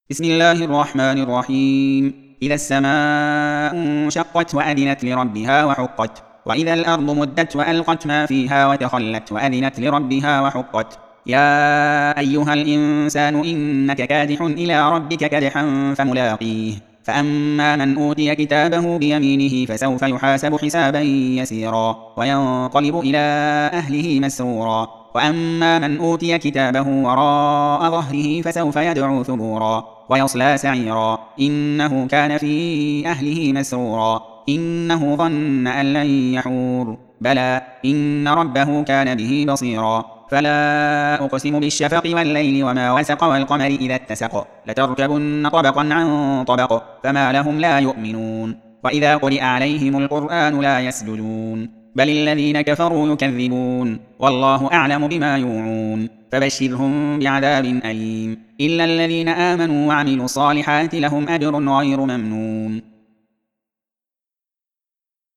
بسم الله الرحمن الرحيم. إذا السماء انشقت وأذنت لربها وحقت، وإذا الأرض مدت وألقت ما فيها وتخلت وأذنت لربها وحقت. يا أيها الإنسان إنك كادح إلى ربك كدحا فملاقيه. فأما من أوتي كتابه بيمينه فسوف يحاسب حسابا يسيرا وينقلب إلى أهله مسرورا. وأما من أوتي كتابه وراء ظهره فسوف يدعو ثبورا ويصلى سعيرا إنه كان في أهله مسرورا إنه ظن أن لن يحور بلى إن ربه كان به بصيرا. فلا أقسم بالشفق والليل وما وسق والقمر إذا اتسق لتركبن طبقا عن طبق فما لهم لا يؤمنون. وإذا قرئ عليهم القرآن لا يسجدون بل الذين كفروا يكذبون والله أعلم بما يوعون. فبشرهم بعذاب أليم إلا الذين آمنوا وعملوا الصالحات لهم أجر غير ممنون.